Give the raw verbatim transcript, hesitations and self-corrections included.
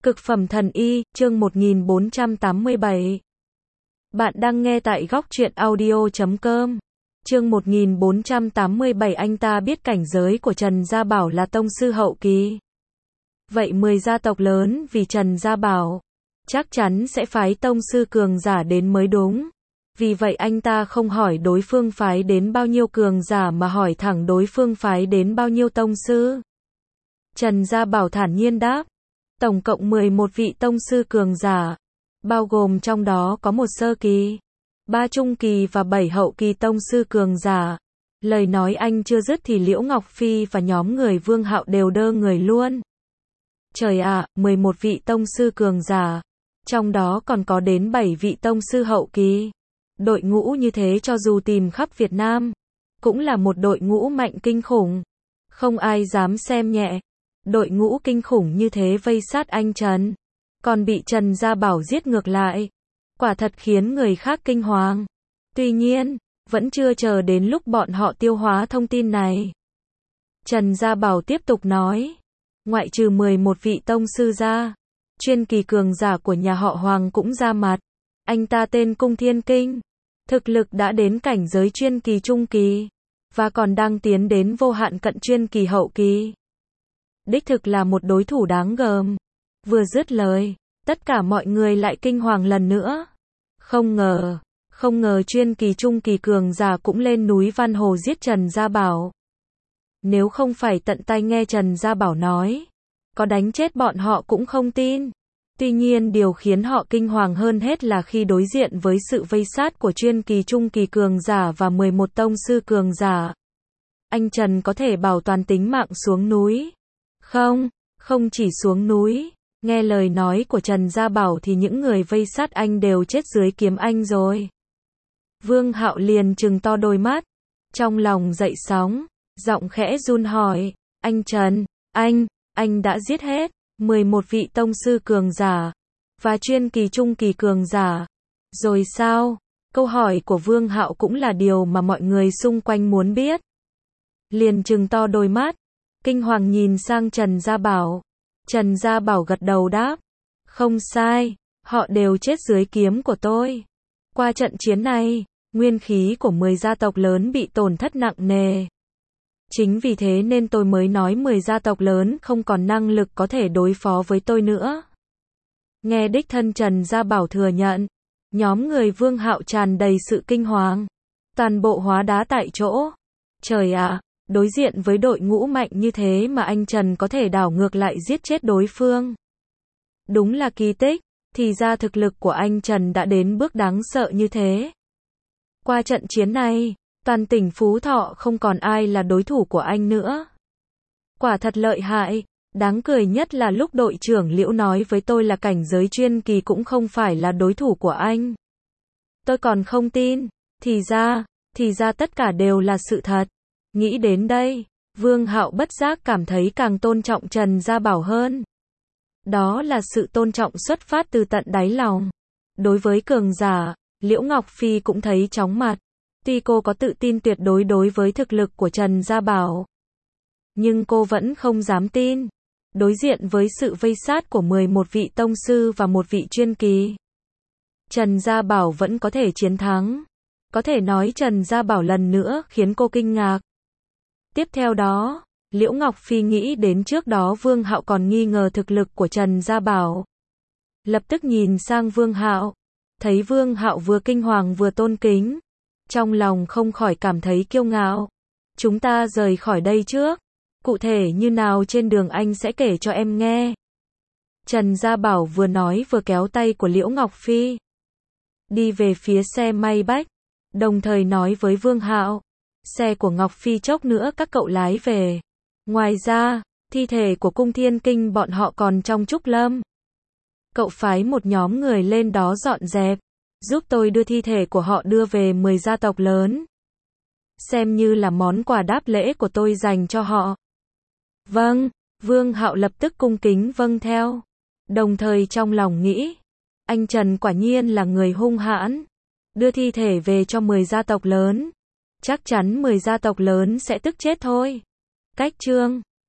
Cực phẩm thần y, chương một nghìn bốn trăm tám mươi bảy. Bạn đang nghe tại góc truyện audio chấm com. Chương một nghìn bốn trăm tám mươi bảy. Anh ta biết cảnh giới của Trần Gia Bảo là tông sư hậu kỳ. Vậy mười gia tộc lớn vì Trần Gia Bảo chắc chắn sẽ phái tông sư cường giả đến mới đúng. Vì vậy anh ta không hỏi đối phương phái đến bao nhiêu cường giả mà hỏi thẳng đối phương phái đến bao nhiêu tông sư. Trần Gia Bảo thản nhiên đáp, tổng cộng mười một vị tông sư cường giả, bao gồm trong đó có một sơ kỳ, ba trung kỳ và bảy hậu kỳ tông sư cường giả. Lời nói anh chưa dứt thì Liễu Ngọc Phi và nhóm người Vương Hạo đều đơ người luôn. Trời ạ, à, mười một vị tông sư cường giả, trong đó còn có đến bảy vị tông sư hậu kỳ. Đội ngũ như thế cho dù tìm khắp Việt Nam, cũng là một đội ngũ mạnh kinh khủng. Không ai dám xem nhẹ. Đội ngũ kinh khủng như thế vây sát anh Trần, còn bị Trần Gia Bảo giết ngược lại. Quả thật khiến người khác kinh hoàng. Tuy nhiên, vẫn chưa chờ đến lúc bọn họ tiêu hóa thông tin này. Trần Gia Bảo tiếp tục nói, ngoại trừ mười một vị tông sư ra, chuyên kỳ cường giả của nhà họ Hoàng cũng ra mặt. Anh ta tên Cung Thiên Kinh, thực lực đã đến cảnh giới chuyên kỳ trung kỳ, và còn đang tiến đến vô hạn cận chuyên kỳ hậu kỳ. Đích thực là một đối thủ đáng gờm. Vừa dứt lời, tất cả mọi người lại kinh hoàng lần nữa. Không ngờ, không ngờ chuyên kỳ trung kỳ cường giả cũng lên núi Văn Hồ giết Trần Gia Bảo. Nếu không phải tận tay nghe Trần Gia Bảo nói, có đánh chết bọn họ cũng không tin. Tuy nhiên điều khiến họ kinh hoàng hơn hết là khi đối diện với sự vây sát của chuyên kỳ trung kỳ cường giả và mười một tông sư cường giả. Anh Trần có thể bảo toàn tính mạng xuống núi. Không, không chỉ xuống núi, nghe lời nói của Trần Gia Bảo thì những người vây sát anh đều chết dưới kiếm anh rồi. Vương Hạo liền trừng to đôi mắt, trong lòng dậy sóng, giọng khẽ run hỏi, anh Trần, anh, anh đã giết hết mười một vị tông sư cường giả, và chuyên kỳ trung kỳ cường giả, rồi sao? Câu hỏi của Vương Hạo cũng là điều mà mọi người xung quanh muốn biết. Liền trừng to đôi mắt, kinh hoàng nhìn sang Trần Gia Bảo. Trần Gia Bảo gật đầu đáp, không sai, họ đều chết dưới kiếm của tôi. Qua trận chiến này, nguyên khí của mười gia tộc lớn bị tổn thất nặng nề. Chính vì thế nên tôi mới nói mười gia tộc lớn không còn năng lực có thể đối phó với tôi nữa. Nghe đích thân Trần Gia Bảo thừa nhận, nhóm người Vương Hạo tràn đầy sự kinh hoàng, toàn bộ hóa đá tại chỗ. Trời ạ! À, đối diện với đội ngũ mạnh như thế mà anh Trần có thể đảo ngược lại giết chết đối phương. Đúng là kỳ tích, thì ra thực lực của anh Trần đã đến bước đáng sợ như thế. Qua trận chiến này, toàn tỉnh Phú Thọ không còn ai là đối thủ của anh nữa. Quả thật lợi hại, đáng cười nhất là lúc đội trưởng Liễu nói với tôi là cảnh giới chuyên kỳ cũng không phải là đối thủ của anh. Tôi còn không tin, thì ra, thì ra tất cả đều là sự thật. Nghĩ đến đây, Vương Hạo bất giác cảm thấy càng tôn trọng Trần Gia Bảo hơn. Đó là sự tôn trọng xuất phát từ tận đáy lòng. Đối với cường giả, Liễu Ngọc Phi cũng thấy chóng mặt. Tuy cô có tự tin tuyệt đối đối với thực lực của Trần Gia Bảo, nhưng cô vẫn không dám tin. Đối diện với sự vây sát của mười một vị tông sư và một vị chuyên kỳ, Trần Gia Bảo vẫn có thể chiến thắng. Có thể nói Trần Gia Bảo lần nữa khiến cô kinh ngạc. Tiếp theo đó, Liễu Ngọc Phi nghĩ đến trước đó Vương Hạo còn nghi ngờ thực lực của Trần Gia Bảo. Lập tức nhìn sang Vương Hạo, thấy Vương Hạo vừa kinh hoàng vừa tôn kính, trong lòng không khỏi cảm thấy kiêu ngạo. Chúng ta rời khỏi đây trước, cụ thể như nào trên đường anh sẽ kể cho em nghe. Trần Gia Bảo vừa nói vừa kéo tay của Liễu Ngọc Phi, đi về phía xe Maybach, đồng thời nói với Vương Hạo, xe của Ngọc Phi chốc nữa các cậu lái về. Ngoài ra, thi thể của Cung Thiên Kinh bọn họ còn trong Trúc Lâm. Cậu phái một nhóm người lên đó dọn dẹp, giúp tôi đưa thi thể của họ đưa về mười gia tộc lớn. Xem như là món quà đáp lễ của tôi dành cho họ. Vâng, Vương Hạo lập tức cung kính vâng theo. Đồng thời trong lòng nghĩ, anh Trần quả nhiên là người hung hãn. Đưa thi thể về cho mười gia tộc lớn, chắc chắn mười gia tộc lớn sẽ tức chết thôi. Cách chương